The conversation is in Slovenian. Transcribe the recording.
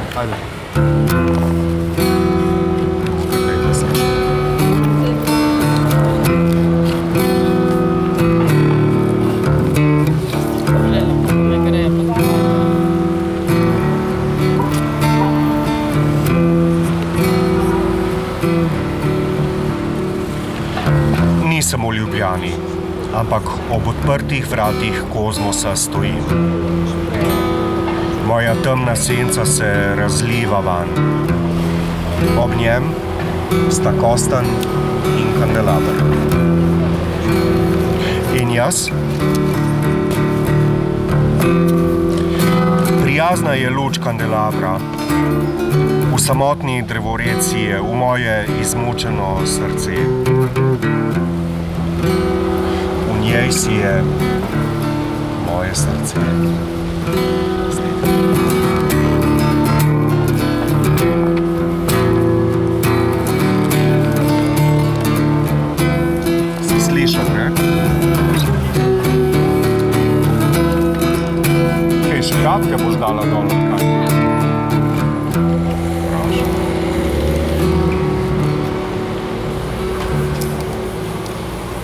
Ajde. Nisem v Ljubljani, ampak ob odprtih vratih Kozmosa stojim. Moja temna senca se razliva van. Ob njem sta kostanj in kandelaber. In jaz? Prijazna je luč kandelabra. V samotni drevoreci je v moje izmučeno srce. V njej si je moje srce. Si slišal, ne? Kaj, škratke boš dala dol, kaj?